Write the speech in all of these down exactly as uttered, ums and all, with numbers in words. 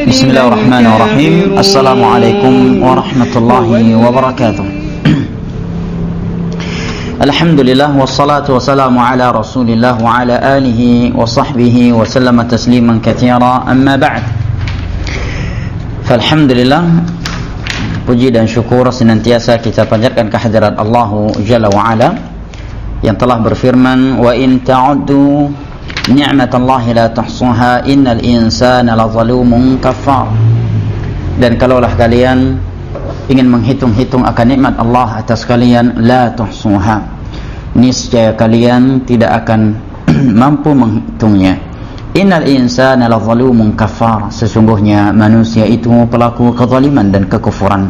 Bismillahirrahmanirrahim. Assalamualaikum warahmatullahi wabarakatuh. Alhamdulillah wassalatu wassalamu ala Rasulillah wa ala alihi wa sahbihi wa sallama tasliman katsira. Amma ba'd. Falhamdulillah, puji dan syukur senantiasa kita panjatkan kehadirat Allah Jalla wa Ala yang telah berfirman, wa in ta'uddu ni'matallahi la tuhsuha innal insana lazalumun kafar. Dan kalaulah kalian ingin menghitung-hitung akan nikmat Allah atas kalian, la tuhsuha, niscaya kalian tidak akan mampu menghitungnya. Innal insana lazalumun kafar, sesungguhnya manusia itu pelaku kezaliman dan kekufuran.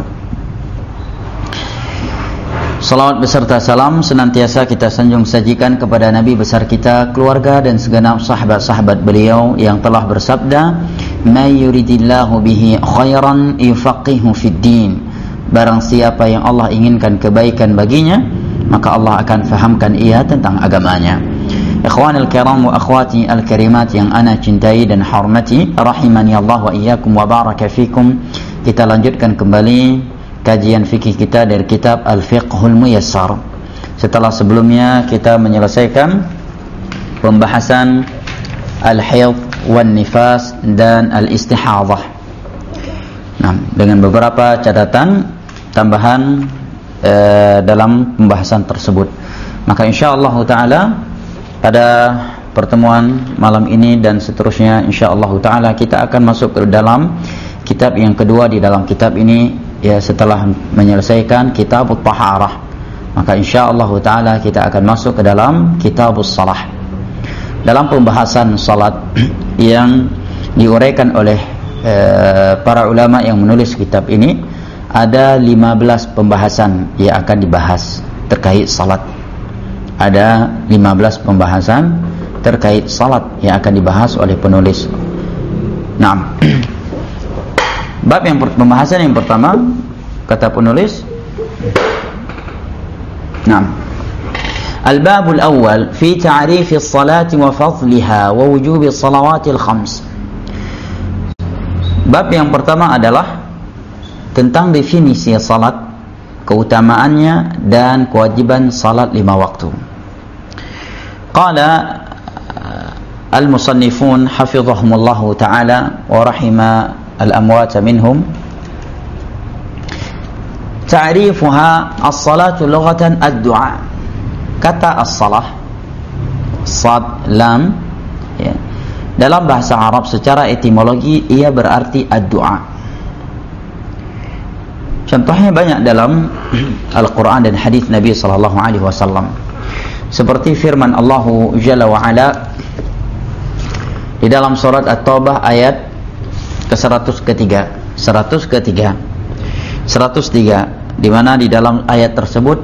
Salawat beserta salam senantiasa kita sanjung sajikan kepada Nabi besar kita, keluarga dan segenap sahabat-sahabat beliau yang telah bersabda, "May yuridillahu bihi khairan yufaqihu fid din." Barang siapa yang Allah inginkan kebaikan baginya, maka Allah akan fahamkan ia tentang agamanya. Ikhwanul kiram wa akhwati al-karimat yang ana cintai dan hormati, rahimani Allah wa iyyakum wa baraka fikum. Kita lanjutkan kembali kajian fikih kita dari kitab Al-Fiqhul Muyassar. Setelah sebelumnya kita menyelesaikan pembahasan Al-Hayd wan Nifas dan Al-Istihadhah. Nah, dengan beberapa catatan tambahan eh, dalam pembahasan tersebut. Maka insyaallah taala pada pertemuan malam ini dan seterusnya insyaallah taala kita akan masuk ke dalam kitab yang kedua di dalam kitab ini, ya, setelah menyelesaikan kitab At-Taharah, maka insyaallah taala kita akan masuk ke dalam kitab As-Salah. Dalam pembahasan salat yang diuraikan oleh eh, para ulama yang menulis kitab ini, ada lima belas pembahasan yang akan dibahas terkait salat. Ada lima belas pembahasan terkait salat yang akan dibahas oleh penulis. Nah, bab yang pembahasan yang pertama, kata penulis, nah, al-babul awal fi ta'rifi as-salati wa fadliha wa wujubi as-salawatil khams. Bab yang pertama adalah tentang definisi salat, keutamaannya dan kewajiban salat lima waktu. Qala al-musannifun hafizahumullahu ta'ala wa rahima al-amwat minhum, ta'rifuha as-salatu lughatan ad-du'a. Kata as-salah, sad lam, ya, dalam bahasa Arab secara etimologi ia berarti ad-du'a. Contohnya banyak dalam Al-Quran dan hadis Nabi sallallahu alaihi wasallam, seperti firman Allah Jalla wa Ala di dalam surat At-Taubah ayat ke seratus ketiga, seratus ketiga, seratus tiga, di mana di dalam ayat tersebut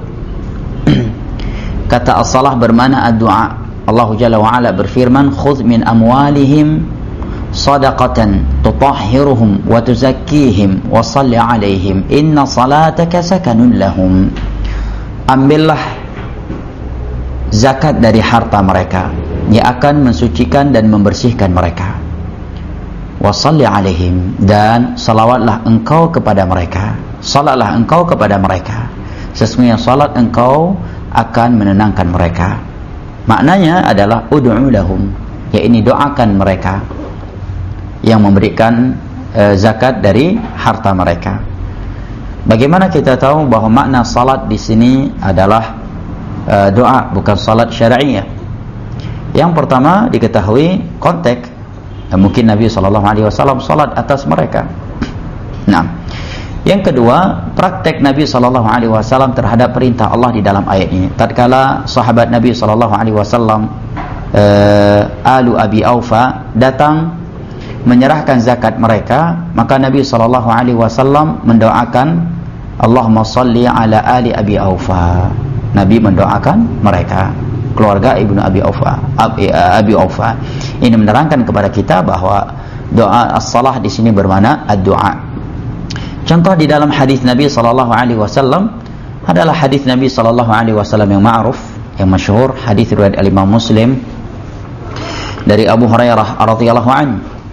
kata as-salah bermakna ad-du'a. Allah Jalla wa Ala berfirman, "Khudh min amwalihim sadaqatan tutahhiruhum wa tuzakkihim wa shalli 'alaihim inna salataka sakanun lahum." Ambillah zakat dari harta mereka yang akan mensucikan dan membersihkan mereka. Wa shalli 'alaihim, dan salawatlah engkau kepada mereka. Salatlah engkau kepada mereka, sesungguhnya salat engkau akan menenangkan mereka. Maknanya adalah ud'u lahum, yakni doakan mereka yang memberikan e, zakat dari harta mereka. Bagaimana kita tahu bahwa makna salat di sini adalah e, doa, bukan salat syar'iyah? Yang pertama diketahui konteks, e, mungkin Nabi sallallahu alaihi wasallam salat atas mereka. Nah, yang kedua, praktek Nabi sallallahu alaihi wasallam terhadap perintah Allah di dalam ayat ini. Tatkala sahabat Nabi sallallahu alaihi wasallam e, Alu Abi Aufa datang menyerahkan zakat mereka, maka Nabi sallallahu alaihi wasallam mendoakan, Allahumma shalli ala ali Abi Aufa. Nabi mendoakan mereka, keluarga Ibnu Abi Aufa, Abi, Abi Aufa. Ini menerangkan kepada kita bahwa doa as-salah di sini bermakna ad-du'a. Contoh di dalam hadis Nabi sallallahu alaihi wasallam adalah hadis Nabi sallallahu alaihi wasallam yang ma'ruf, yang masyhur, hadis riwayat Imam Muslim dari Abu Hurairah radhiyallahu anhu.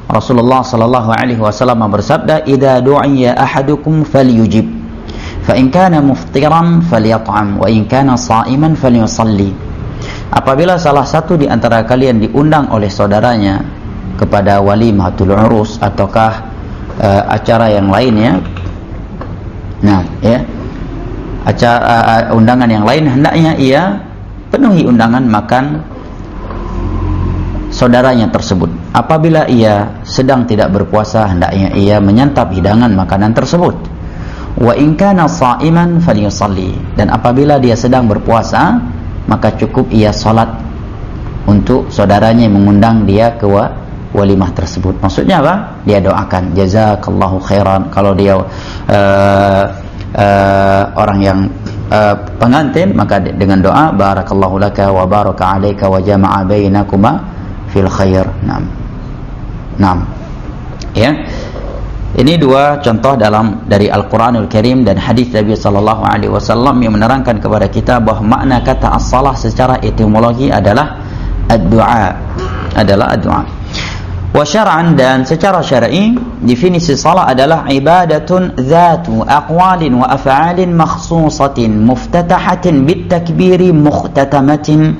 Rasulullah sallallahu alaihi wasallam bersabda, "Idza du'iya ahadukum falyujib, fa in kana muftiran falyat'am, wa in kana sha'iman falyusalli." Apabila salah satu di antara kalian diundang oleh saudaranya kepada walimatul urus ataukah uh, acara yang lainnya, nah ya, acara uh, undangan yang lain, hendaknya ia penuhi undangan makan saudaranya tersebut. Apabila ia sedang tidak berpuasa, hendaknya ia menyantap hidangan makanan tersebut. Wa in kana sha'iman falyusalli, dan apabila dia sedang berpuasa, maka cukup ia salat untuk saudaranya yang mengundang dia ke walimah tersebut. Maksudnya apa? Dia doakan, jazakallahu khairan. Kalau dia uh, uh, orang yang uh, pengantin, maka dengan doa barakallahu laka wa baraka alaika wa jama'a bainakuma fil khair. Naam. Naam. Ya. Ini dua contoh dalam dari Al-Qur'anul Karim dan hadis Nabi sallallahu alaihi wasallam yang menerangkan kepada kita bahwa makna kata as-salah secara etimologi adalah ad-du'a, adalah ad-du'a. Wa syar'an, dan secara syar'i definisi salat adalah ibadatun dzatu aqwalin wa af'alin makhsusatin muftatahatin bit takbiri mukhtatamatin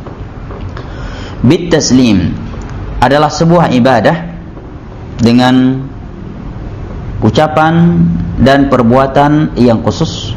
bit taslim. Adalah sebuah ibadah dengan ucapan dan perbuatan yang khusus,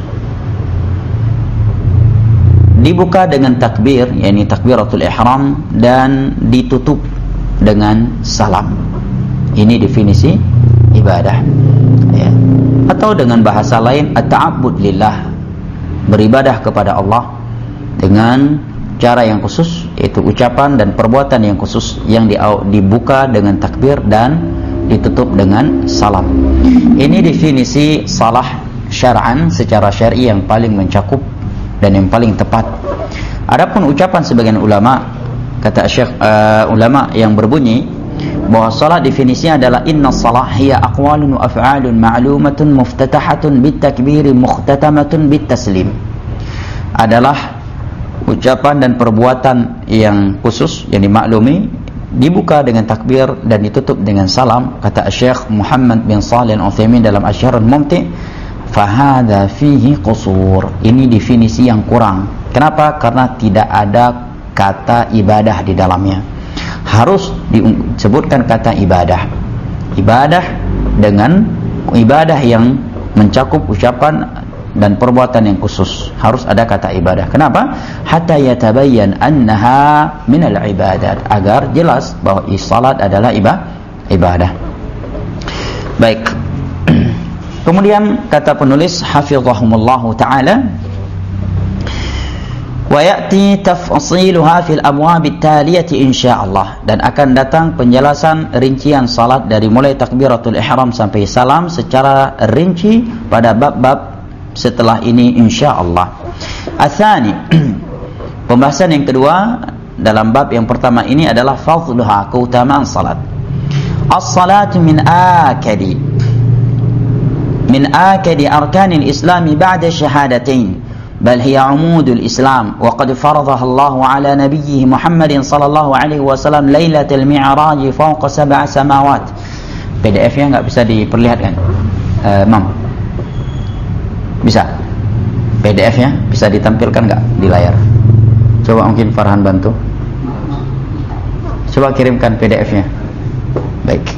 dibuka dengan takbir, yakni takbiratul ihram, dan ditutup dengan salam. Ini definisi ibadah, ya. Atau dengan bahasa lain, at-ta'abbud lillah, beribadah kepada Allah dengan cara yang khusus, yaitu ucapan dan perbuatan yang khusus yang dibuka dengan takbir dan ditutup dengan salam. Ini definisi salah syar'an secara syar'i yang paling mencakup dan yang paling tepat. Adapun ucapan sebagian ulama, kata Syekh uh, ulama yang berbunyi bahwa salat definisinya adalah inna salah hiya aqwalun wa af'alun ma'lumatun muftatahatun bit takbiri mukhtatamatun bit taslim. Adalah ucapan dan perbuatan yang khusus yang dimaklumi, dibuka dengan takbir dan ditutup dengan salam. Kata Syekh Muhammad bin Shalih Al-Utsaimin dalam Asy-Syarhul Mumti', fahadha fihi qusur. Ini definisi yang kurang. Kenapa? Karena tidak ada kata ibadah di dalamnya. Harus disebutkan kata ibadah. Ibadah dengan ibadah yang mencakup ucapan dan perbuatan yang khusus. Harus ada kata ibadah. Kenapa? Hatta yatabayyan annaha minal ibadat, agar jelas bahwa salat adalah ibadah. Baik. Kemudian kata penulis hafizahumullahu taala, wa ya'ti tafsiluha fil abwab at-taliyati insyaallah, dan akan datang penjelasan rincian salat dari mulai takbiratul ihram sampai salam secara rinci pada bab-bab setelah ini insyaallah. Atsani, pembahasan yang kedua dalam bab yang pertama ini adalah fadluha, keutamaan salat. As-salatu min akadi min akadi arkanil islami ba'da syahadatain, bal hiya umudul islam, wa qad faradaha Allah ala nabiyhi Muhammadin sallallahu alaihi wasallam lailatul mi'raj fawqa sab'a samawat. P D F-nya enggak bisa diperlihatkan, uh, Mam? Bisa? P D F-nya bisa ditampilkan enggak di layar? Coba mungkin Farhan bantu. Coba kirimkan P D F-nya. Baik.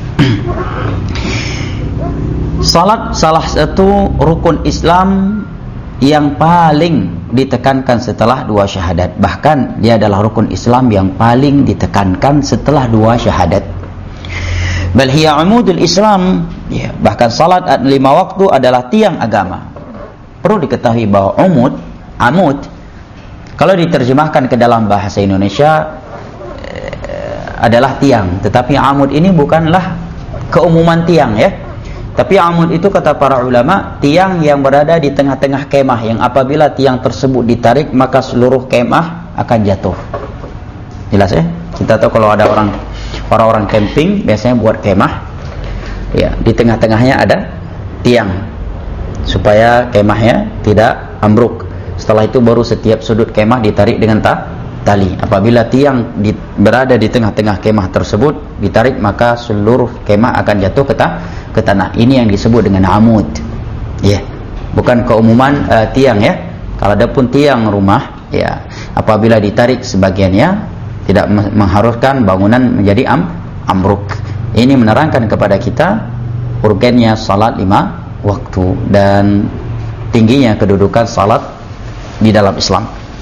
Salat salah satu rukun Islam yang paling ditekankan setelah dua syahadat. Bahkan dia adalah rukun Islam yang paling ditekankan setelah dua syahadat. Bal hiya umudul Islam, ya, bahkan salat lima waktu adalah tiang agama. Perlu diketahui bahwa umud, amud, kalau diterjemahkan ke dalam bahasa Indonesia eh, adalah tiang, tetapi amud ini bukanlah keumuman tiang, ya. Tapi amud itu kata para ulama, tiang yang berada di tengah-tengah kemah, yang apabila tiang tersebut ditarik maka seluruh kemah akan jatuh. Jelas ya? Kita tahu kalau ada orang orang-orang camping biasanya buat kemah, ya, di tengah-tengahnya ada tiang supaya kemahnya tidak ambruk. Setelah itu baru setiap sudut kemah ditarik dengan ta tali. Apabila tiang di, berada di tengah-tengah kemah tersebut ditarik, maka seluruh kemah akan jatuh ke, ta, ke tanah. Ini yang disebut dengan amud. Ya, yeah. Bukan keumuman uh, tiang ya. Kalau ada pun tiang rumah, ya, apabila ditarik sebagiannya tidak mengharuskan bangunan menjadi am, amruk. Ini menerangkan kepada kita urgennya salat lima waktu dan tingginya kedudukan salat di dalam Islam.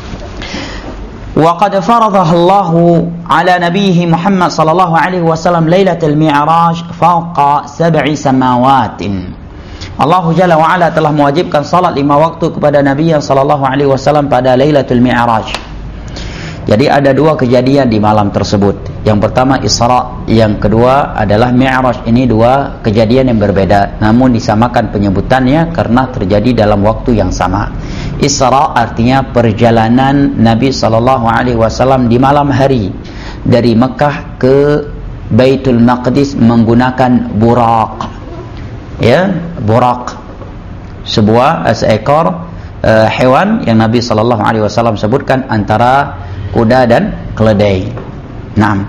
Wa qad faradaha Allah ala nabiyhi Muhammad sallallahu alaihi wasallam lailatul mi'raj fawqa sab'i samawatin. Allah Jalla wa Ala telah mewajibkan salat lima waktu kepada Nabi sallallahu alaihi wasallam pada Lailatul Mi'raj. Jadi ada dua kejadian di malam tersebut. Yang pertama Isra, yang kedua adalah Mi'raj. Ini dua kejadian yang berbeda, namun disamakan penyebutannya karena terjadi dalam waktu yang sama. Isra artinya perjalanan Nabi sallallahu alaihi wasallam di malam hari dari Mekah ke Baitul Maqdis menggunakan buraq. Ya, buraq, sebuah seekor uh, hewan yang Nabi sallallahu alaihi wasallam sebutkan antara kuda dan keledai. Naam.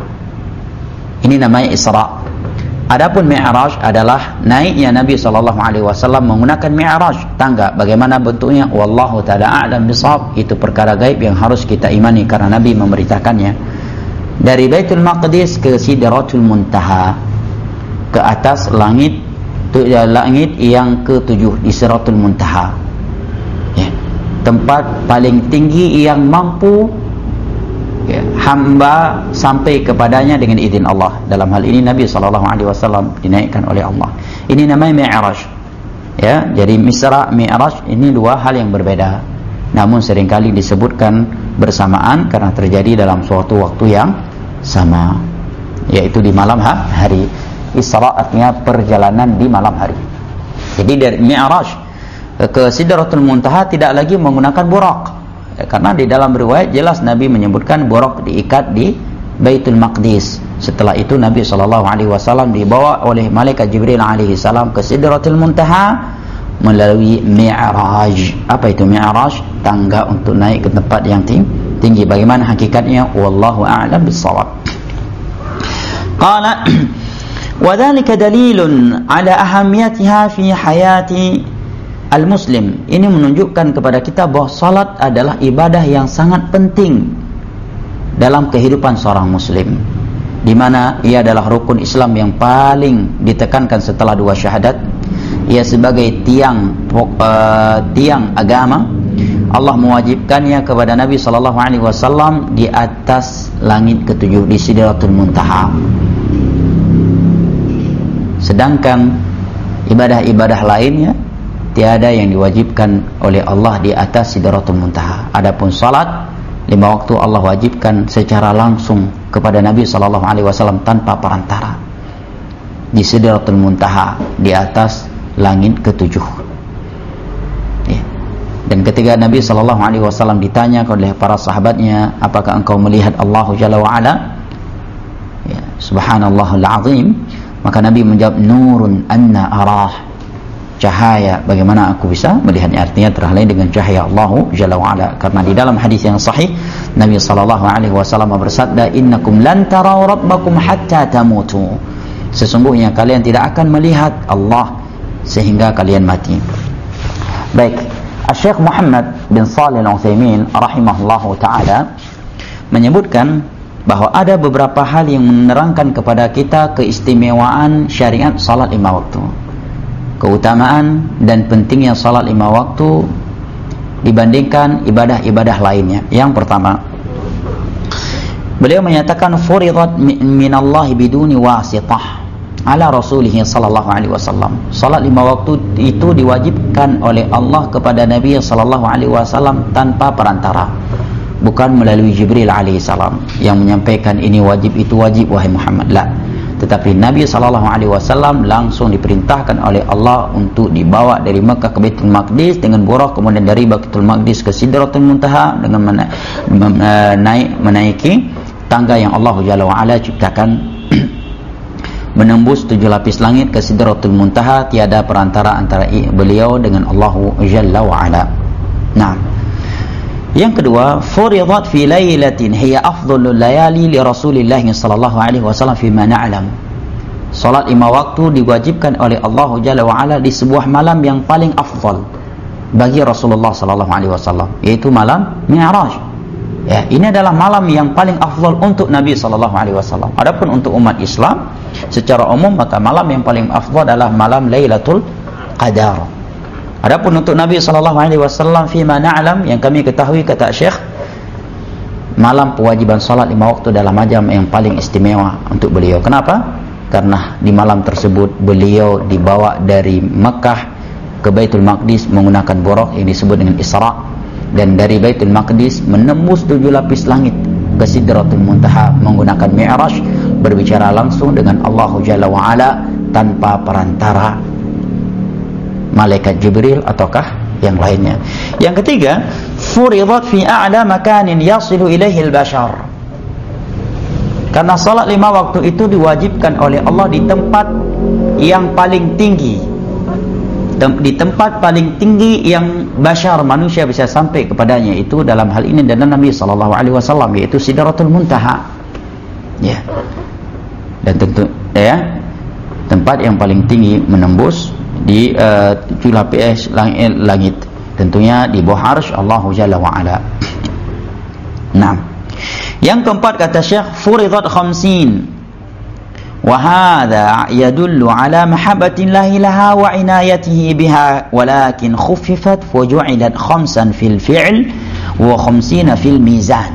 Ini namanya Isra. Adapun Mi'raj adalah naiknya Nabi sallallahu alaihi wasallam menggunakan Mi'raj, tangga. Bagaimana bentuknya? Wallahu taala a'lam bishawab. Itu perkara gaib yang harus kita imani karena Nabi memberitakannya. Dari Baitul Maqdis ke Sidratul Muntaha, ke atas langit langit yang ketujuh di Sidratul Muntaha, ya, tempat paling tinggi yang mampu, ya, hamba sampai kepadanya dengan izin Allah. Dalam hal ini Nabi sallallahu alaihi wasallam dinaikkan oleh Allah. Ini namanya Mi'raj. Ya, jadi Isra, Mi'raj ini dua hal yang berbeda, namun seringkali disebutkan bersamaan karena terjadi dalam suatu waktu yang sama, yaitu di malam hari. Isra artinya perjalanan di malam hari. Jadi dari Mi'raj ke Sidratul Muntaha tidak lagi menggunakan buraq, ya, karena di dalam riwayat jelas Nabi menyebutkan buraq diikat di Baitul Maqdis. Setelah itu Nabi sallallahu alaihi wasallam dibawa oleh malaikat Jibril alaihi salam ke Sidratul Muntaha melalui Mi'raj. Apa itu Mi'raj? Tangga untuk naik ke tempat yang tinggi. Bagaimana hakikatnya? Wallahu a'lam bissawab. Qala وَذَلِكَ دَلِيلٌ عَلَى أَهَمِّيَتِهَا فِي حَيَاةِ الْمُسْلِمِ. Ini menunjukkan kepada kita bahawa salat adalah ibadah yang sangat penting dalam kehidupan seorang muslim, di mana ia adalah rukun Islam yang paling ditekankan setelah dua syahadat. Ia sebagai tiang uh, tiang agama. Allah mewajibkannya kepada Nabi sallallahu alaihi wasallam di atas langit ketujuh di Sidratul Muntaha. Sedangkan ibadah-ibadah lainnya tiada yang diwajibkan oleh Allah di atas Sidratul Muntaha. Adapun salat lima waktu Allah wajibkan secara langsung kepada Nabi sallallahu alaihi wasallam tanpa perantara di Sidratul Muntaha di atas langit ketujuh. Ya. Dan ketika Nabi sallallahu alaihi wasallam ditanya oleh para sahabatnya, apakah engkau melihat Allah Jalla wa Ala? Ya, subhanallahul azim. Maka Nabi menjawab, nurun anna arah, cahaya, bagaimana aku bisa melihatnya. Artinya terhalang dengan cahaya Allah Jalla wa Ala. Karena di dalam hadis yang sahih Nabi sallallahu alaihi wasallam bersabda, innakum lan taraw rabbakum hatta tamutu. Sesungguhnya kalian tidak akan melihat Allah sehingga kalian mati. Baik, Syekh Muhammad bin Shalih Al-Utsaimin rahimahullahu taala menyebutkan bahawa ada beberapa hal yang menerangkan kepada kita keistimewaan syariat salat lima waktu, keutamaan dan pentingnya salat lima waktu dibandingkan ibadah-ibadah lainnya. Yang pertama, beliau menyatakan furidat minallahi biduni wasitah ala rasulih sallallahu alaihi wasallam. Salat lima waktu itu diwajibkan oleh Allah kepada Nabi sallallahu alaihi wasallam tanpa perantara, bukan melalui Jibril alaihi salam yang menyampaikan ini wajib itu wajib wahai Muhammad. La, tetapi Nabi sallallahu alaihi wasallam langsung diperintahkan oleh Allah untuk dibawa dari Mekah ke Baitul Maqdis dengan buraq, kemudian dari Baitul Maqdis ke Sidratul Muntaha dengan mena- menaik menaiki tangga yang Allah Jalla wa Ala ciptakan, menembus tujuh lapis langit ke Sidratul Muntaha. Tiada perantara antara beliau dengan Allah Jalla wa Ala. Nah, Yang kedua, furidat fi lailatin hiya afdhalul layali li Rasulillah sallallahu alaihi wasallam fi ma na'lam. Salat lima waktu diwajibkan oleh Allah Jalla wa Ala di sebuah malam yang paling afdal bagi Rasulullah sallallahu alaihi wasallam, yaitu malam Mi'raj. Ya, ini adalah malam yang paling afdal untuk Nabi sallallahu alaihi wasallam. Adapun untuk umat Islam secara umum, maka malam yang paling afdal adalah malam Lailatul Qadar. Adapun untuk Nabi sallallahu alaihi wasallam fi ma na'lam, yang kami ketahui, kata Syekh, malam kewajiban salat lima waktu adalah malam yang paling istimewa untuk beliau. Kenapa? Karena di malam tersebut beliau dibawa dari Mekah ke Baitul Maqdis menggunakan buraq yang disebut dengan Isra', dan dari Baitul Maqdis menembus tujuh lapis langit ke Sidratul Muntaha menggunakan Mi'raj, berbicara langsung dengan Allah Jalla wa Ala tanpa perantara malaikat Jibril ataukah yang lainnya. Yang ketiga, furidat fi a'la makanin yasilu ilaihi al-bashar. Karena salat lima waktu itu diwajibkan oleh Allah di tempat yang paling tinggi, di tempat paling tinggi yang bashar, manusia bisa sampai kepadanya, itu dalam hal ini dan Nabi sallallahu alaihi wasallam, yaitu Sidratul Muntaha. Ya. Dan tentu ya, tempat yang paling tinggi menembus di uh, tujuh lapis langit, langit, tentunya di bawah arsy Allah Jalla wa Ala. Nah, yang keempat kata Syekh, furidat khamsin. وهذا يدل على محبة الله لها وعنايته بها ولكن خففت وجعلت خمسا في الفعل وخمسين في الميزان.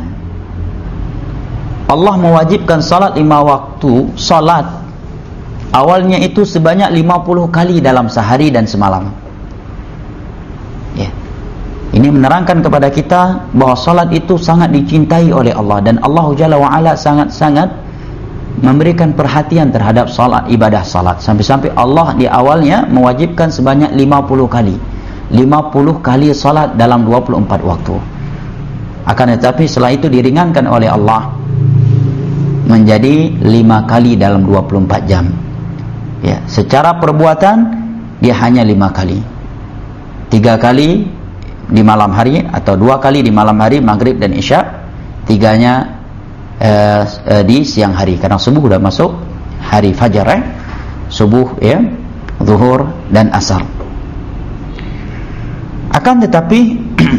Allah mewajibkan salat lima waktu. Salat awalnya itu sebanyak lima puluh kali dalam sehari dan semalam. Ya. Ini menerangkan kepada kita bahwa salat itu sangat dicintai oleh Allah, dan Allah Jalla wa Ala sangat-sangat memberikan perhatian terhadap salat, ibadah salat, sampai-sampai Allah di awalnya mewajibkan sebanyak lima puluh kali lima puluh kali salat dalam dua puluh empat waktu. Akan tetapi setelah itu diringankan oleh Allah menjadi lima kali dalam dua puluh empat jam. Ya, secara perbuatan dia hanya lima kali, tiga kali di malam hari atau dua kali di malam hari maghrib dan isya, tiganya Uh, uh, di siang hari, karena subuh sudah masuk hari fajar, eh? subuh ya, zuhur dan asar. Akan tetapi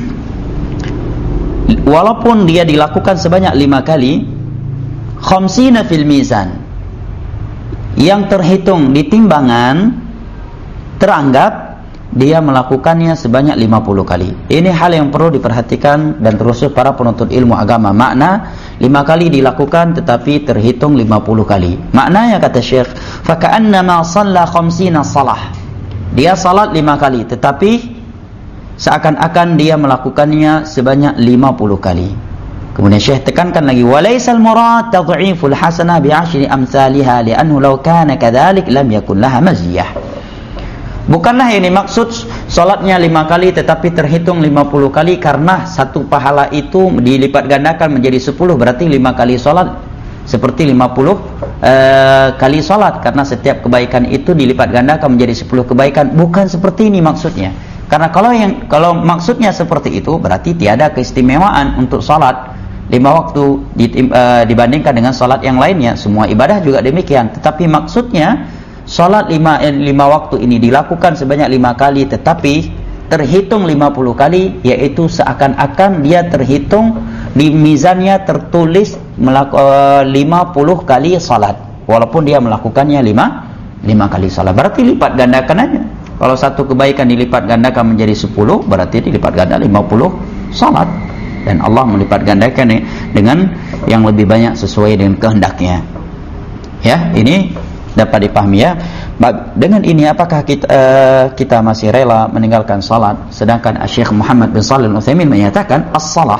walaupun dia dilakukan sebanyak lima kali, khamsina fil mizan, yang terhitung di timbangan teranggap dia melakukannya sebanyak lima puluh kali. Ini hal yang perlu diperhatikan dan terus para penuntut ilmu agama. Makna lima kali dilakukan tetapi terhitung lima puluh kali. Maknanya kata Syekh, faka'annama shalla khamsina salah. Dia salat lima kali tetapi seakan-akan dia melakukannya sebanyak lima puluh kali. Kemudian Syekh tekankan lagi, walaysal murad tad'iful hasanah bi'ashri amsalha li'annahu law kana kadzalik lam yakun laha maziyah. Bukanlah ini maksud salatnya lima kali tetapi terhitung lima puluh kali, karena satu pahala itu dilipat gandakan menjadi sepuluh, berarti lima kali salat seperti lima puluh uh, kali salat, karena setiap kebaikan itu dilipat gandakan menjadi sepuluh kebaikan. Bukan seperti ini maksudnya. Karena kalau yang kalau maksudnya seperti itu, berarti tiada keistimewaan untuk salat lima waktu dibandingkan dengan salat yang lainnya. Semua ibadah juga demikian. Tetapi maksudnya salat lima, lima waktu ini dilakukan sebanyak lima kali tetapi terhitung lima puluh kali, yaitu seakan-akan dia terhitung di mizannya tertulis lima puluh kali salat walaupun dia melakukannya lima, lima kali salat. Berarti lipat gandakan aja. Kalau satu kebaikan dilipat gandakan menjadi sepuluh, berarti dilipat ganda lima puluh salat, dan Allah melipat gandakan dengan yang lebih banyak sesuai dengan kehendaknya. Ya, ini dapat dipahami ya. Dengan ini apakah kita uh, kita masih rela meninggalkan salat? Sedangkan Syekh Muhammad bin Shalih Al-Utsaimin menyatakan as-salah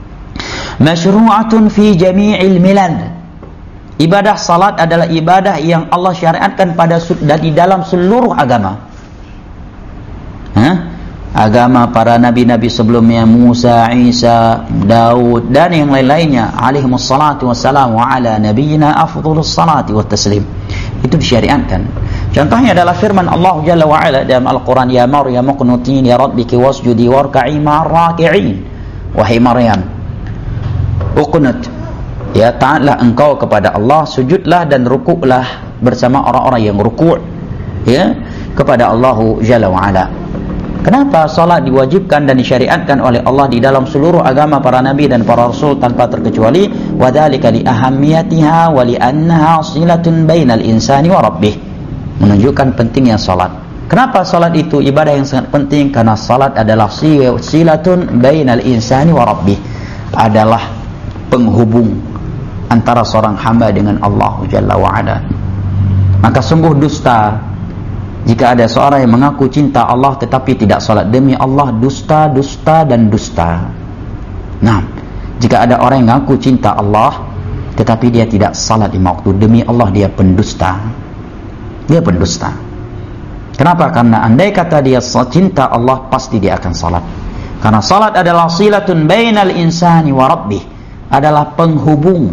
masyru'atun fi jami'il milal. Ibadah salat adalah ibadah yang Allah syariatkan pada di dalam seluruh agama. Hah? Agama para nabi-nabi sebelumnya, Musa, Isa, Daud dan yang lain-lainnya, alaihimus salatu wassalamu ala nabiyyina afdhalus salati wat taslim. Itu disyariatkan. Contohnya adalah firman Allah Jalla wa Ala dalam Al-Quran, ya Maryam qunutin ya rabbiki wasjudi warka'i ma'ar raki'in. wahai Maryam, uqnut, ya, taatlah engkau kepada Allah, sujudlah dan rukuklah bersama orang-orang yang rukuk, ya, kepada Allah Jalla wa Ala. Kenapa salat diwajibkan dan disyariatkan oleh Allah di dalam seluruh agama para nabi dan para rasul tanpa terkecuali? Wadzalika li ahammiyatiha wa li annaha silatun bainal insani wa rabbih. Menunjukkan pentingnya salat. Kenapa salat itu ibadah yang sangat penting? Karena salat adalah silatun bainal insani wa rabbih. Adalah penghubung antara seorang hamba dengan Allah Jalla wa Ala. Maka sungguh dusta jika ada seorang yang mengaku cinta Allah tetapi tidak salat. Demi Allah, dusta, dusta dan dusta. Nah, jika ada orang yang mengaku cinta Allah tetapi dia tidak salat lima waktu, demi Allah dia pendusta. Dia pendusta. Kenapa? Karena andai kata dia cinta Allah, pasti dia akan salat. Karena salat adalah silatun bainal insani wa rabbih, adalah penghubung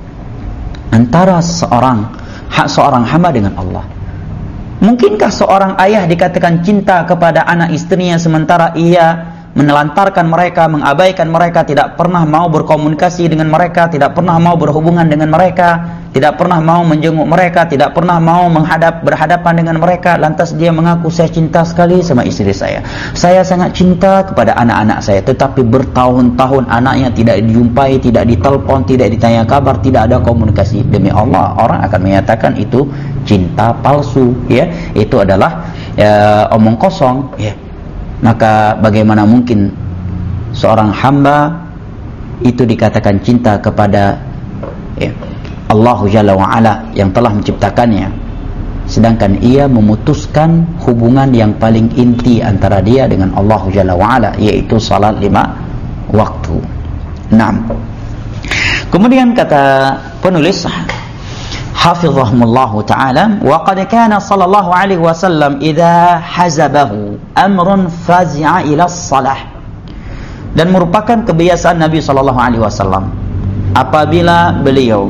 antara seorang hak seorang hamba dengan Allah. Mungkinkah seorang ayah dikatakan cinta kepada anak istrinya sementara ia menelantarkan mereka, mengabaikan mereka, tidak pernah mau berkomunikasi dengan mereka, tidak pernah mau berhubungan dengan mereka, tidak pernah mau menjenguk mereka, tidak pernah mau menghadap berhadapan dengan mereka, lantas dia mengaku saya cinta sekali sama istri saya, saya sangat cinta kepada anak-anak saya, tetapi bertahun-tahun anaknya tidak dijumpai, tidak ditelepon, tidak ditanya kabar, tidak ada komunikasi. Demi Allah, orang akan menyatakan itu cinta palsu, ya, itu adalah ya, omong kosong, ya. Maka bagaimana mungkin seorang hamba itu dikatakan cinta kepada ya, Allah Jalla wa Ala yang telah menciptakannya, sedangkan ia memutuskan hubungan yang paling inti antara dia dengan Allah Jalla wa Ala, yaitu salat lima waktu. Naam. Kemudian kata penulis hafizahumullah ta'ala, wa qad kana sallallahu alaihi wasallam idza hazabahu amrun fazi'a ila shalah. Dan merupakan kebiasaan Nabi sallallahu alaihi wasallam apabila beliau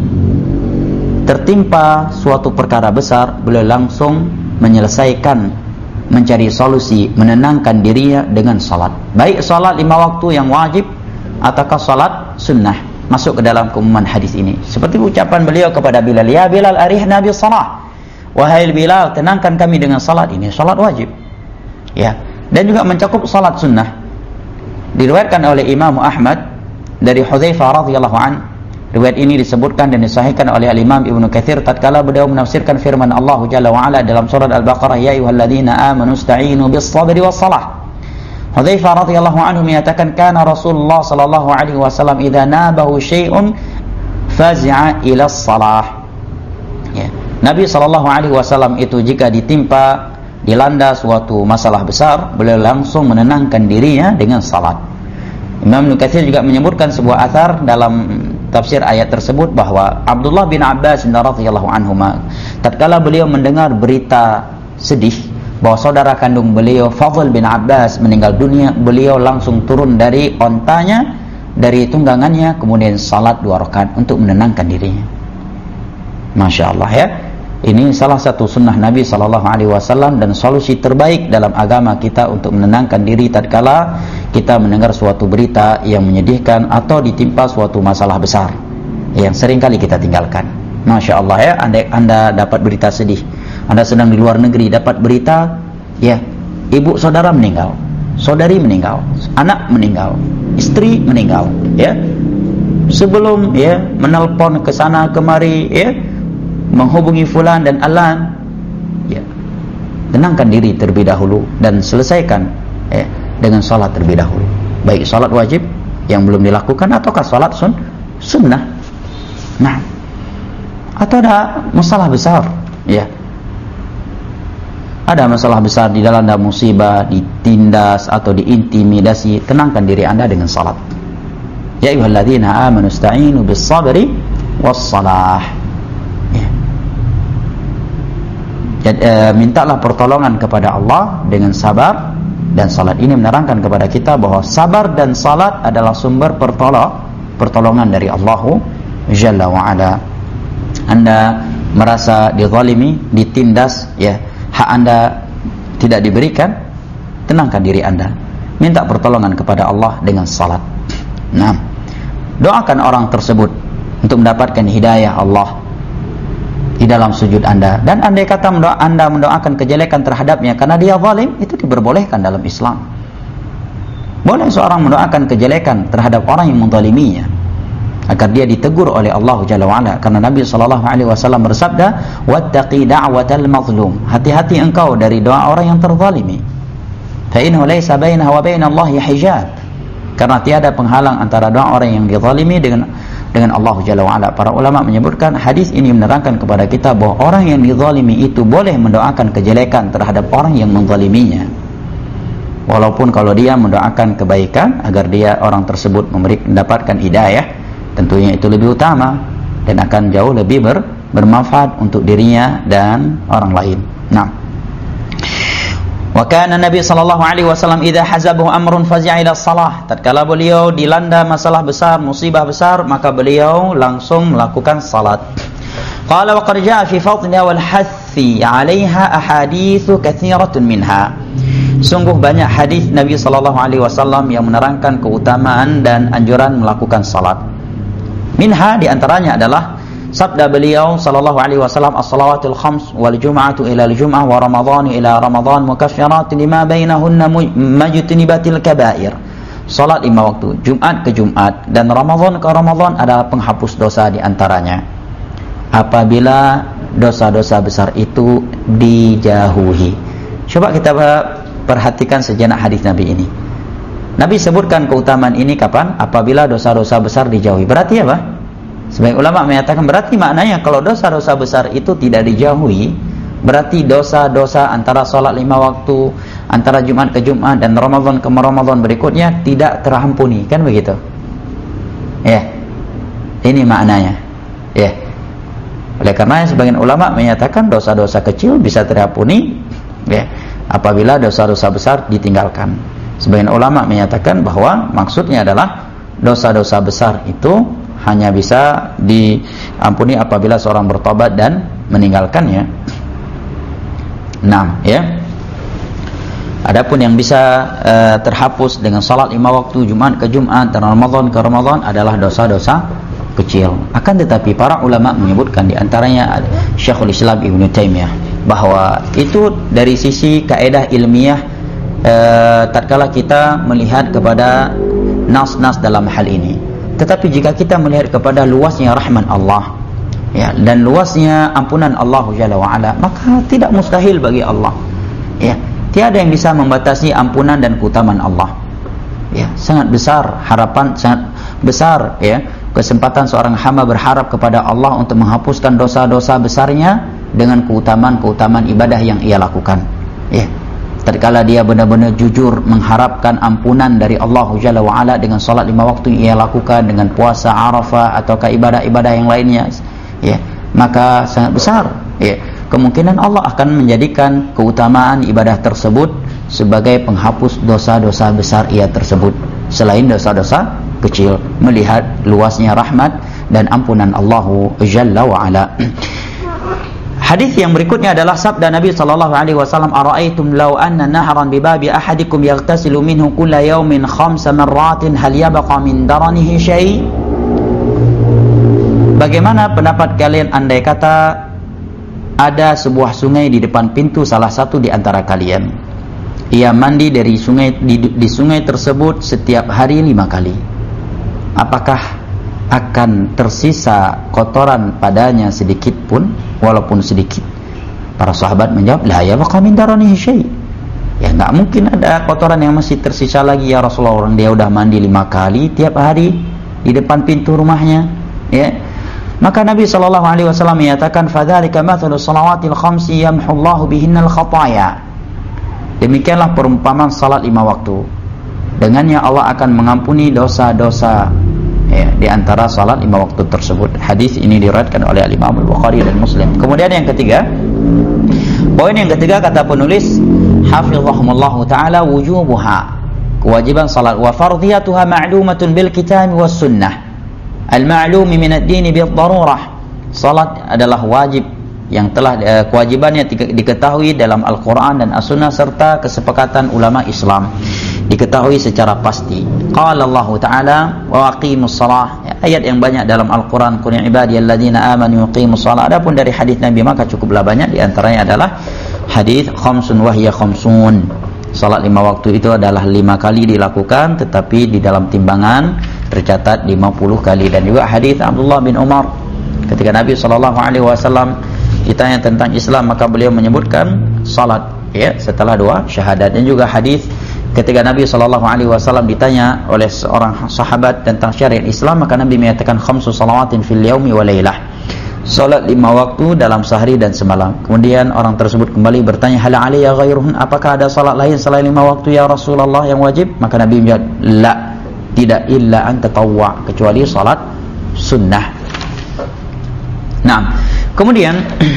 tertimpa suatu perkara besar, beliau langsung menyelesaikan, mencari solusi, menenangkan dirinya dengan salat. Baik salat lima waktu yang wajib ataukah salat sunnah, masuk ke dalam keumuman hadis ini. Seperti ucapan beliau kepada Bilal, ya Bilal arihna bi salah, wahai Bilal tenangkan kami dengan salat. Ini salat wajib, ya, dan juga mencakup salat sunnah. Diriwayatkan oleh Imam Ahmad dari Hudzaifah radhiyallahu an. Riwayat ini disebutkan dan disahihkan oleh Al-Imam Ibnu Katsir tatkala beliau menafsirkan firman Allah Jalla wa Ala dalam surat Al-Baqarah, ya ayyuhalladzina amanu ista'inu bis sabri was salah. Hudzaifah radhiyallahu anhu menyatakan, kana Rasulullah sallallahu alaihi wasallam idza nabahu syai'un fazi'a ila shalah. Ya. Nabi sallallahu alaihi wasallam itu jika ditimpa, dilanda suatu masalah besar, beliau langsung menenangkan dirinya dengan salat. Imam Ibnu Katsir juga menyebutkan sebuah athar dalam tafsir ayat tersebut bahwa Abdullah bin Abbas radhiyallahu anhuma tatkala beliau mendengar berita sedih bahwa saudara kandung beliau Fadl bin Abbas meninggal dunia, beliau langsung turun dari ontanya, dari tunggangannya, kemudian salat dua rakaat untuk menenangkan dirinya. Masya Allah, ya. Ini salah satu sunnah Nabi sallallahu alaihi wasallam dan solusi terbaik dalam agama kita untuk menenangkan diri tatkala kita mendengar suatu berita yang menyedihkan atau ditimpa suatu masalah besar yang sering kali kita tinggalkan. Masya Allah, ya. Anda, anda dapat berita sedih, Anda sedang di luar negeri, dapat berita, ya, ibu saudara meninggal, saudari meninggal, anak meninggal, istri meninggal, ya. Sebelum ya menelpon ke sana kemari, ya, menghubungi fulan dan alan, ya, tenangkan diri terlebih dahulu dan selesaikan ya dengan salat terlebih dahulu. Baik salat wajib yang belum dilakukan ataukah salat sun sunnah. Nah, atau ada masalah besar, ya. Ada masalah besar di dalam musibah, ditindas atau diintimidasi, tenangkan diri Anda dengan salat. Ya ayyuhalladzina amanu ista'inu bis sabri was salah. Ya. Jadi, e, mintalah pertolongan kepada Allah dengan sabar dan salat. Ini menerangkan kepada kita bahwa sabar dan salat adalah sumber pertolong, pertolongan dari Allah Jalla wa Ala. Anda merasa dizalimi, ditindas, ya, hak Anda tidak diberikan, tenangkan diri Anda. minta pertolongan kepada Allah dengan salat. Nah, doakan orang tersebut untuk mendapatkan hidayah Allah di dalam sujud Anda. Dan andai kata mendoa, Anda mendoakan kejelekan terhadapnya karena dia zalim, itu diperbolehkan dalam Islam. Boleh seorang mendoakan kejelekan terhadap orang yang menzaliminya agar dia ditegur oleh Allah Jalla wa'ala, karena Nabi sallallahu alaihi wasallam bersabda, wattaqi da'watal mazlum, hati-hati engkau dari doa orang yang terzalimi, fa innahu laysa bainahu wa bainallahi hijab, karena tiada penghalang antara doa orang yang dizalimi dengan dengan Allah Jalla wa'ala. Para ulama menyebutkan hadis ini menerangkan kepada kita bahwa orang yang dizalimi itu boleh mendoakan kejelekan terhadap orang yang menzaliminya, walaupun kalau dia mendoakan kebaikan agar dia orang tersebut memberi mendapatkan hidayah, tentunya itu lebih utama dan akan jauh lebih ber, bermanfaat untuk dirinya dan orang lain. Nah, wa kana Nabi sallallahu alaihi wasallam idza hazabahu amrun fazi'a ila shalah, tatkala beliau dilanda masalah besar, musibah besar, maka beliau langsung melakukan salat. Qala wa qad jaa fi fadliha wal hathi 'alaiha ahaditsu katsiratun minha. Sungguh banyak hadis Nabi sallallahu alaihi wasallam yang menerangkan keutamaan dan anjuran melakukan salat. Minha, di antaranya adalah sabda beliau sallallahu alaihi wasallam, as-salawatul khams wal jum'atu ila al-jum'ah wa ramadhan ila ramadhan mukaffiratun lima bainahunna majtunibatil kaba'ir. Salat lima waktu, Jumat ke Jumat dan Ramadan ke Ramadan adalah penghapus dosa di antaranya, apabila dosa-dosa besar itu dijauhi. Coba kita perhatikan sejenak hadis Nabi ini. Nabi sebutkan keutamaan ini kapan? Apabila dosa-dosa besar dijauhi. Berarti apa? Sebagian ulama menyatakan berarti maknanya kalau dosa-dosa besar itu tidak dijauhi, berarti dosa-dosa antara sholat lima waktu, antara Jumat ke Jumat dan Ramadan ke Ramadan berikutnya tidak terampuni, kan begitu? Ya, ini maknanya. Ya, oleh karena sebagian ulama menyatakan dosa-dosa kecil bisa terampuni, ya, apabila dosa-dosa besar ditinggalkan. Sebagian ulama menyatakan bahwa maksudnya adalah dosa-dosa besar itu hanya bisa diampuni apabila seorang bertobat dan meninggalkannya. Nah, ya. Adapun yang bisa uh, terhapus dengan salat lima waktu, Jumat ke Jumat dan Ramadan ke Ramadan adalah dosa-dosa kecil. Akan tetapi para ulama menyebutkan, di antaranya Syekhul Islam Ibnu Taimiyah, bahwa itu dari sisi kaidah ilmiah, uh, tatkala kita melihat kepada nas-nas dalam hal ini. Tetapi jika kita melihat kepada luasnya rahman Allah, ya, dan luasnya ampunan Allah Jalla wa'ala, maka tidak mustahil bagi Allah, ya, tiada yang bisa membatasi ampunan dan keutamaan Allah, ya, sangat besar harapan, sangat besar, ya, kesempatan seorang hamba berharap kepada Allah untuk menghapuskan dosa-dosa besarnya dengan keutamaan-keutamaan ibadah yang ia lakukan, ya. Tatkala dia benar-benar jujur mengharapkan ampunan dari Allah Jalla wa'ala dengan salat lima waktu yang ia lakukan, dengan puasa Arafah ataukah ibadah-ibadah yang lainnya, ya, maka sangat besar, ya, kemungkinan Allah akan menjadikan keutamaan ibadah tersebut sebagai penghapus dosa-dosa besar ia tersebut selain dosa-dosa kecil, melihat luasnya rahmat dan ampunan Allah Jalla wa'ala. Hadis yang berikutnya adalah sabda Nabi sallallahu alaihi wasallam, ara'aitum law anna nahran bi babi ahadikum yaghtasilu minhu kulla yawmin khamsa marratin hal yabqa min daranihi syai'. Bagaimana pendapat kalian andai kata ada sebuah sungai di depan pintu salah satu di antara kalian, ia mandi dari sungai di, di sungai tersebut setiap hari lima kali, apakah akan tersisa kotoran padanya sedikit pun, walaupun sedikit? Para sahabat menjawab, la yabqa min daranihi syai'. Ya, enggak mungkin ada kotoran yang masih tersisa lagi ya Rasulullah, orang dia udah mandi lima kali tiap hari di depan pintu rumahnya, ya. Maka Nabi sallallahu alaihi wasallam menyatakan, fadzalika mathalu shalawatil khamsi yamhullahu bihinnal khataya. Demikianlah perumpamaan salat lima waktu, dengannya Allah akan mengampuni dosa-dosa, ya, di antara salat lima waktu tersebut. Hadis ini diriwayatkan oleh Imam Al-Bukhari dan Muslim. Kemudian yang ketiga, poin yang ketiga kata penulis, hafizahumullah taala, wujubuha, kewajiban salat, wa fardhiyatuha ma'lumatun bil kitab was sunnah al-ma'lumi min ad-din bil darurah. Salat adalah wajib yang telah eh, kewajibannya diketahui dalam Al-Quran dan As-Sunnah serta kesepakatan ulama Islam diketahui secara pasti. Qala Allah Ta'ala wa aqimus shalah, ayat yang banyak dalam Al-Quran, qul ya ibadiyalladzina amanu yuqimus shalah. Adapun dari hadis Nabi maka cukuplah banyak, di antaranya adalah hadis khamsun wa hiya khamsun, salat lima waktu itu adalah lima kali dilakukan, tetapi di dalam timbangan tercatat lima puluh kali. Dan juga hadis Abdullah bin Umar ketika Nabi sallallahu alaihi wasallam ditanya tentang Islam, maka beliau menyebutkan salat ya setelah dua syahadat. Dan juga hadis ketika Nabi sallallahu alaihi wasallam ditanya oleh seorang sahabat tentang syariat Islam, maka Nabi menyatakan khamsu salawatin fil yaumi wa lailah, salat lima waktu dalam sehari dan semalam. Kemudian orang tersebut kembali bertanya, hal alayya ghairuhun, apakah ada salat lain selain lima waktu ya Rasulullah yang wajib? Maka Nabi menjawab, la, tidak, illa an tatawwa, kecuali salat sunnah. Nah, kemudian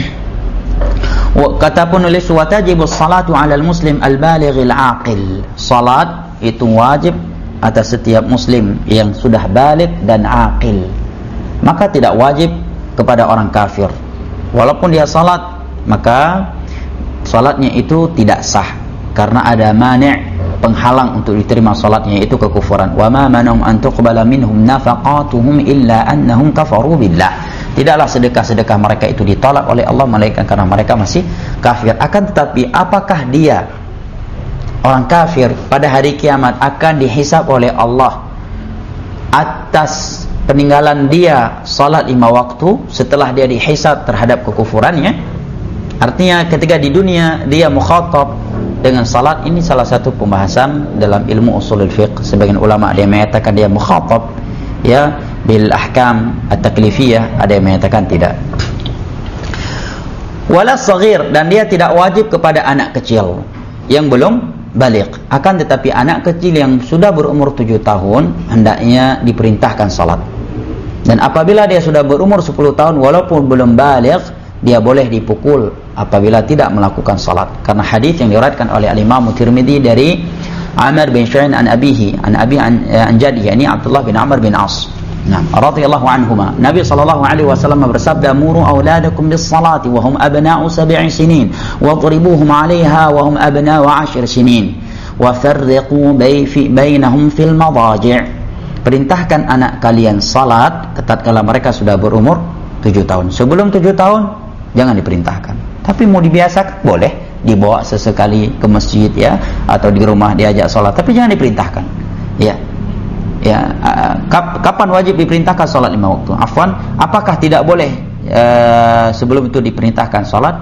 kata penulis, wa tajibu salatu 'ala al-muslim al-balighil 'aqil, salat itu wajib atas setiap muslim yang sudah baligh dan aqil, maka tidak wajib kepada orang kafir. Walaupun dia salat, maka salatnya itu tidak sah karena ada mani', penghalang untuk diterima salatnya, itu kekufuran. Wa ma manahum an tuqbala minhum nafaqatuhum illa annahum kafaru billah. Tidaklah sedekah-sedekah mereka itu ditolak oleh Allah melainkan karena mereka masih kafir. Akan tetapi apakah dia orang kafir pada hari kiamat akan dihisab oleh Allah atas peninggalan dia salat lima waktu setelah dia dihisab terhadap kekufurannya? Artinya ketika di dunia dia mukhatab dengan salat, ini salah satu pembahasan dalam ilmu usulul fiqh. Sebagian ulama ada yang mengatakan dia mukhatab ya bil ahkam at-taklifiyah, ada yang mengatakan tidak. Wala saghir, dan dia tidak wajib kepada anak kecil yang belum baligh. Akan tetapi anak kecil yang sudah berumur tujuh tahun hendaknya diperintahkan salat. Dan apabila dia sudah berumur sepuluh tahun walaupun belum baligh, dia boleh dipukul apabila tidak melakukan salat. Karena hadis yang diriwayatkan oleh Al-Imam Tirmidzi dari Amr bin Shu'aib an abihi an abi an, an jadihi, yani Abdullah bin Amr bin As, nah, radhiyallahu anhuma, Nabi sallallahu alaihi wasallam bersabda, muru auladakum bis salati wa hum abna'u sab'i sinin wa dribuhum 'alayha wa hum abna'u 'ashri sinin wa farriqu bainahum fil madaji'. Perintahkan anak kalian salat tatkala mereka sudah berumur tujuh tahun. Sebelum tujuh tahun jangan diperintahkan. Tapi mau dibiasakan boleh, dibawa sesekali ke masjid ya, atau di rumah diajak salat, tapi jangan diperintahkan. Ya. Ya, kap, kapan wajib diperintahkan salat lima waktu? Afwan, apakah tidak boleh uh, sebelum itu diperintahkan salat?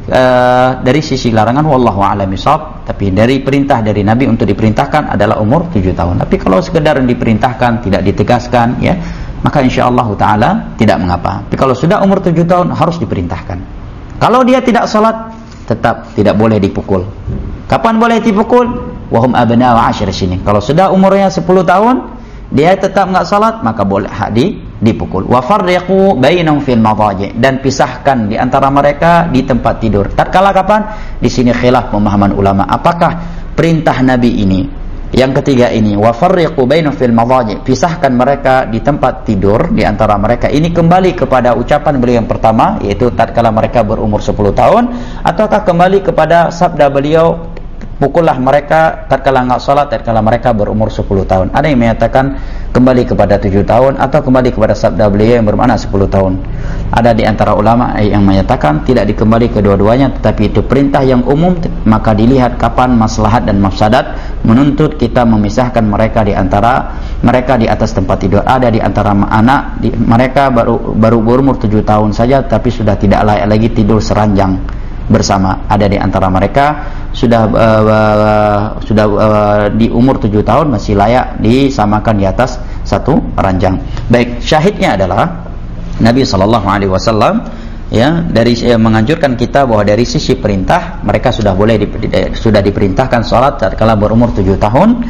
Uh, dari sisi larangan wallahu a'lam bishawab, tapi dari perintah dari Nabi untuk diperintahkan adalah umur tujuh tahun. Tapi kalau sekedar diperintahkan tidak ditegaskan ya, maka insyaallah taala tidak mengapa. Tapi kalau sudah umur tujuh tahun harus diperintahkan. Kalau dia tidak salat, tetap tidak boleh dipukul. Kapan boleh dipukul? Wahum abna'u 'ashri sinin. Kalau sudah umurnya sepuluh tahun, dia tetap enggak salat, maka boleh di dipukul. Wa farriqu bainahum fil madaji', dan pisahkan di antara mereka di tempat tidur. Tatkala kapan? Di sini khilaf pemahaman ulama. Apakah perintah Nabi ini yang ketiga ini, wa farriqu bainahum fil madaji', pisahkan mereka di tempat tidur di antara mereka, ini kembali kepada ucapan beliau yang pertama, yaitu tatkala mereka berumur sepuluh tahun, ataukah kembali kepada sabda beliau, pukullah mereka tatkala enggak salat tatkala mereka berumur sepuluh tahun? Ada yang menyatakan kembali kepada tujuh tahun, atau kembali kepada sabda beliau yang bermakna sepuluh tahun. Ada di antara ulama yang menyatakan tidak dikembali kedua-duanya, tetapi itu perintah yang umum, maka dilihat kapan maslahat dan mafsadat menuntut kita memisahkan mereka di antara mereka di atas tempat tidur. Ada di antara anak di, mereka baru baru berumur tujuh tahun saja tapi sudah tidak layak lagi tidur seranjang bersama. Ada di antara mereka sudah uh, uh, sudah uh, di umur tujuh tahun masih layak disamakan di atas satu ranjang. Baik, syahidnya adalah Nabi sallallahu alaihi wasallam ya dari eh, menganjurkan kita bahwa dari sisi perintah mereka sudah boleh di, di, sudah diperintahkan salat tatkala berumur tujuh tahun,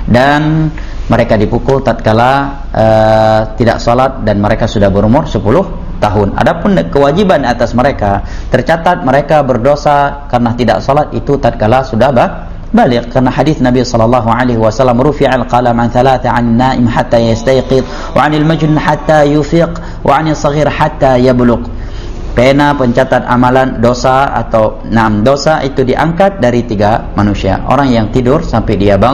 dan mereka dipukul tatkala uh, tidak salat dan mereka sudah berumur sepuluh tahun. Adapun kewajiban atas mereka, tercatat mereka berdosa karena tidak salat itu tatkala sudah baligh, karena hadis Nabi sallallahu alaihi wasallam, rufi'al qalam an thalatha 'an naim hatta yastayqid wa 'anil majnun hatta yufiq wa 'anil saghir hatta yablugh. Pena pencatat amalan dosa atau enam dosa itu diangkat dari tiga manusia. Orang yang tidur sampai dia bangun,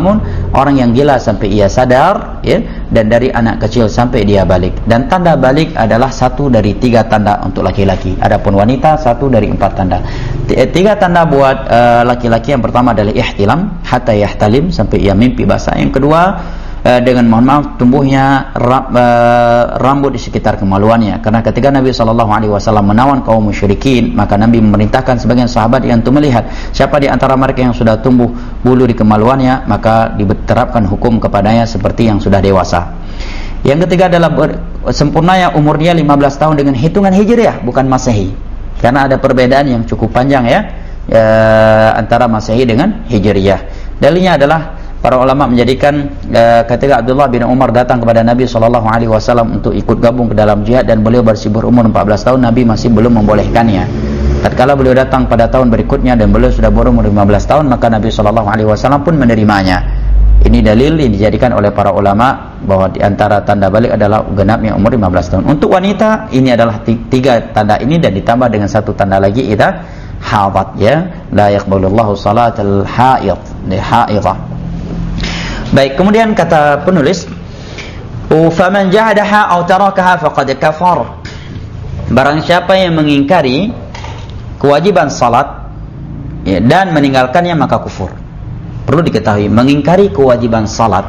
orang yang gila sampai ia sadar, ya, dan dari anak kecil sampai dia balik. Dan tanda balik adalah satu dari tiga tanda untuk laki-laki. Adapun wanita satu dari empat tanda. Tiga tanda buat uh, laki-laki, yang pertama adalah ihtilam, hatta yahtalim, sampai ia mimpi basah. Yang kedua, uh, dengan mohon maaf, tumbuhnya ra, uh, rambut di sekitar kemaluannya. Karena ketika Nabi shallallahu alaihi wasallam menawan kaum musyrikin, maka Nabi memerintahkan sebagian sahabat yang untuk melihat siapa di antara mereka yang sudah tumbuh bulu di kemaluannya, maka diterapkan hukum kepadanya seperti yang sudah dewasa. Yang ketiga adalah sempurnanya umur dia lima belas tahun dengan hitungan hijriah, bukan masehi. Karena ada perbedaan yang cukup panjang, ya, ya antara masehi dengan hijriah. Dalilnya adalah para ulama menjadikan uh, ketika Abdullah bin Umar datang kepada Nabi shallallahu alaihi wasallam untuk ikut gabung ke dalam jihad, dan beliau masih berumur empat belas tahun, Nabi masih belum membolehkannya. Tatkala beliau datang pada tahun berikutnya dan beliau sudah berumur lima belas tahun, maka Nabi shallallahu alaihi wasallam pun menerimanya. Ini dalil yang dijadikan oleh para ulama bahwa di antara tanda balik adalah genapnya umur lima belas tahun. Untuk wanita ini adalah tiga tanda ini, dan ditambah dengan satu tanda lagi, idza hadat, ya, la yaqbalullahu salatal haid, haidah. Baik, kemudian kata penulis, faman jahadaha aw tarakaha faqad kafar. Barang siapa yang mengingkari kewajiban salat, ya, dan meninggalkannya, maka kufur. Perlu diketahui, mengingkari kewajiban salat,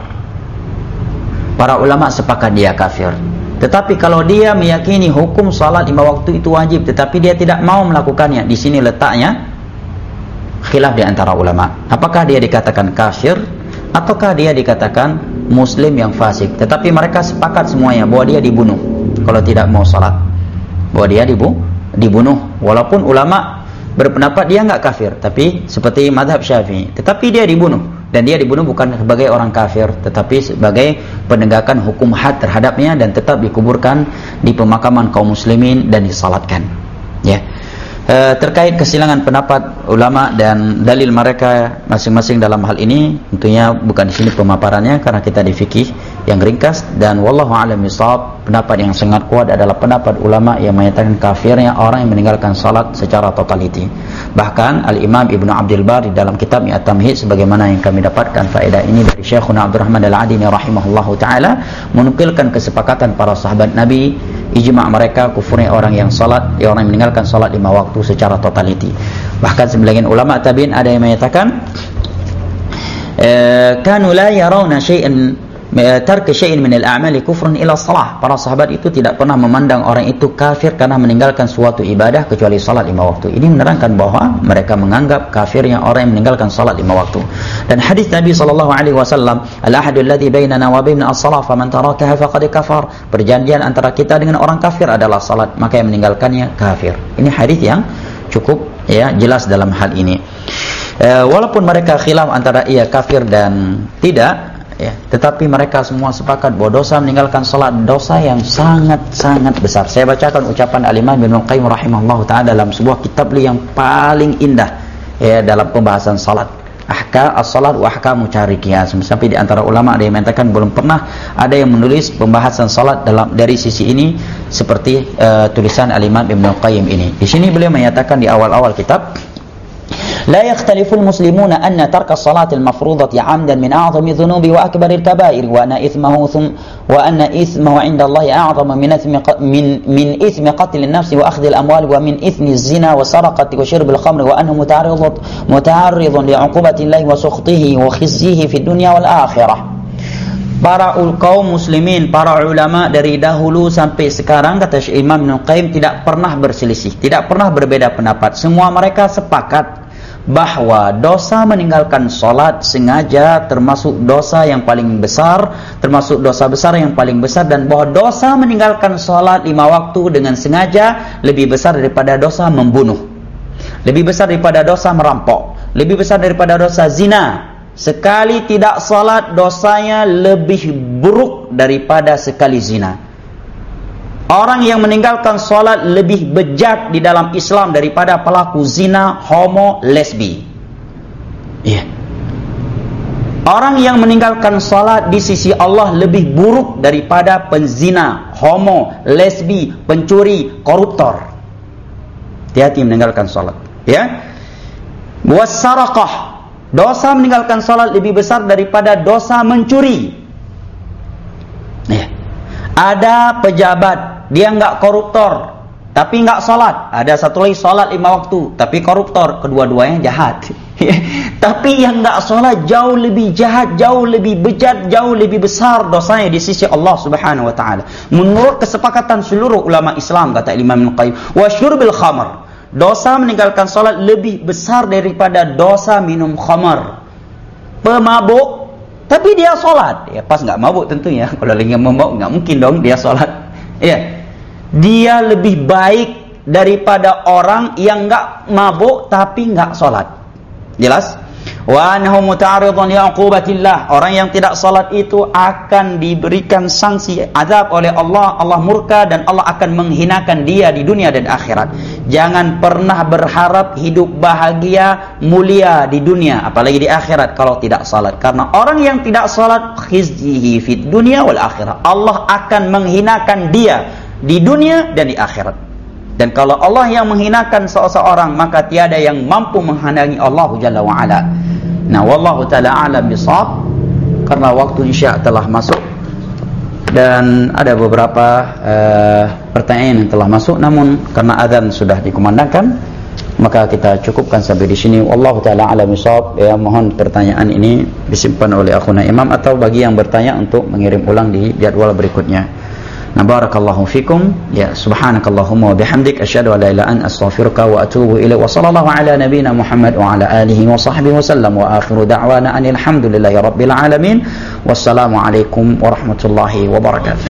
para ulama sepakat dia kafir. Tetapi kalau dia meyakini hukum salat lima waktu itu wajib, tetapi dia tidak mau melakukannya, di sini letaknya khilaf di antara ulama. Apakah dia dikatakan kafir ataukah dia dikatakan muslim yang fasik? Tetapi mereka sepakat semuanya bahwa dia dibunuh kalau tidak mau salat, bahwa dia dibu dibunuh. Walaupun ulama berpendapat dia enggak kafir, tapi seperti mazhab Syafi'i, tetapi dia dibunuh, dan dia dibunuh bukan sebagai orang kafir, tetapi sebagai penegakan hukum had terhadapnya, dan tetap dikuburkan di pemakaman kaum muslimin dan disalatkan, ya. E, terkait kesilangan pendapat ulama dan dalil mereka masing-masing dalam hal ini, tentunya bukan di sini pemaparannya karena kita di fikih yang ringkas, dan wallahu a'lam bishawab, pendapat yang sangat kuat adalah pendapat ulama yang menyatakan kafirnya orang yang meninggalkan salat secara totaliti. Bahkan Al-Imam Ibnu Abdul Bar di dalam kitabnya At-Tamhid, sebagaimana yang kami dapatkan faedah ini dari Syekhuna Abdurrahman Al-Adini rahimahullahu taala, menukilkan kesepakatan para sahabat Nabi, ijma' mereka kufurnya orang yang salat, orang yang meninggalkan salat lima waktu secara totaliti. Bahkan sebagian ulama tabi'in ada yang menyatakan kanu la yarawna syai'an tark syai'in min al-a'mali kufrun ila shalah. Para sahabat itu tidak pernah memandang orang itu kafir karena meninggalkan suatu ibadah kecuali salat lima waktu. Ini menerangkan bahwa mereka menganggap kafirnya orang yang meninggalkan salat lima waktu. Dan hadis Nabi sallallahu alaihi wasallam, al-ahadu alladhi bainana wa baina as-salah faman tarakaha faqad kafar. Perjanjian antara kita dengan orang kafir adalah salat, maka yang meninggalkannya kafir. Ini hadis yang cukup, ya, jelas dalam hal ini. E, walaupun mereka khilaf antara ia kafir dan tidak, ya, tetapi mereka semua sepakat bahwa dosa meninggalkan salat dosa yang sangat-sangat besar. Saya bacakan ucapan Al-Imam Ibnu Qayyim rahimahullahu taala dalam sebuah kitab yang paling indah, ya, dalam pembahasan salat. Ahkam as-salat wa ahkamu tarikiyah. Sampai di antara ulama ada yang mengatakan belum pernah ada yang menulis pembahasan salat dalam dari sisi ini seperti uh, tulisan Al-Imam Ibnu Qayyim ini. Di sini beliau menyatakan di awal-awal kitab, لا يختلف المسلمون أن ترك الصلاة المفروضة عمدا من أعظم الذنوب وأكبر الكبائر وأن إثمه ثم وأن إثمه عند الله أعظم من إثم من من إثم قتل النفس وأخذ الأموال ومن إثم الزنا والسرقة وشرب الخمر وأنه متعرض متعرض لعقوبة الله وسخطه وخزيه في الدنيا والآخرة. Para kaum muslimin, para ulama dari dahulu sampai sekarang, kata Imam Ibnu Qayyim, tidak pernah berselisih, tidak pernah berbeda pendapat. Semua mereka sepakat bahwa dosa meninggalkan sholat sengaja termasuk dosa yang paling besar, termasuk dosa besar yang paling besar, dan bahwa dosa meninggalkan sholat lima waktu dengan sengaja lebih besar daripada dosa membunuh, lebih besar daripada dosa merampok, lebih besar daripada dosa zina. Sekali tidak sholat dosanya lebih buruk daripada sekali zina. Orang yang meninggalkan sholat lebih bejat di dalam Islam daripada pelaku zina, homo, lesbi. Iya. Orang yang meninggalkan sholat di sisi Allah lebih buruk daripada penzina, homo, lesbi, pencuri, koruptor. Hati-hati meninggalkan sholat. Ya. Wassarakah. Dosa meninggalkan solat lebih besar daripada dosa mencuri. Ya. Ada pejabat, dia enggak koruptor, tapi enggak solat. Ada satu lagi solat lima waktu, tapi koruptor. Kedua-duanya jahat. Tapi yang enggak solat jauh lebih jahat, jauh lebih bejat, jauh lebih besar dosanya di sisi Allah Subhanahu wa taala. Menurut kesepakatan seluruh ulama Islam, kata Imam Ibnu Qayyim, wa syurbil khamr, dosa meninggalkan solat lebih besar daripada dosa minum khamar. Pemabuk tapi dia solat, ya pas enggak mabuk tentunya. Kalau lagi mabuk enggak mungkin dong dia solat. Ya. Dia lebih baik daripada orang yang enggak mabuk tapi enggak solat. Jelas? Wa annahu muta'arridun li 'uqubatillah. Orang yang tidak salat itu akan diberikan sanksi azab oleh Allah. Allah murka dan Allah akan menghinakan dia di dunia dan akhirat. Jangan pernah berharap hidup bahagia, mulia di dunia, apalagi di akhirat kalau tidak salat. Karena orang yang tidak salat, khizyihi fid dunya wal akhirah. Allah akan menghinakan dia di dunia dan di akhirat. Dan kalau Allah yang menghinakan seseorang, maka tiada yang mampu menghalangi Allah Jalla wa'ala. Nah, wallahu ta'ala a'lam bisawab. Karena waktu isya telah masuk dan ada beberapa uh, pertanyaan yang telah masuk, namun karena azan sudah dikumandangkan, maka kita cukupkan sampai di sini. Wallahu ta'ala a'lam bisawab. Ya, mohon pertanyaan ini disimpan oleh akhuna Imam atau bagi yang bertanya untuk mengirim ulang di jadwal berikutnya. Nah, barakallahu fikum. Ya, subhanakallahumma wa bihamdik asyhadu an la ilaha illa anta astaghfiruka wa atubu ilaik. Wa sallallahu ala nabiyyina Muhammad wa ala alihi wa sahbihi wa sallam wa akhiru da'wana anil hamdulillahi rabbil alamin. Wassalamu alaikum warahmatullahi wabarakatuh.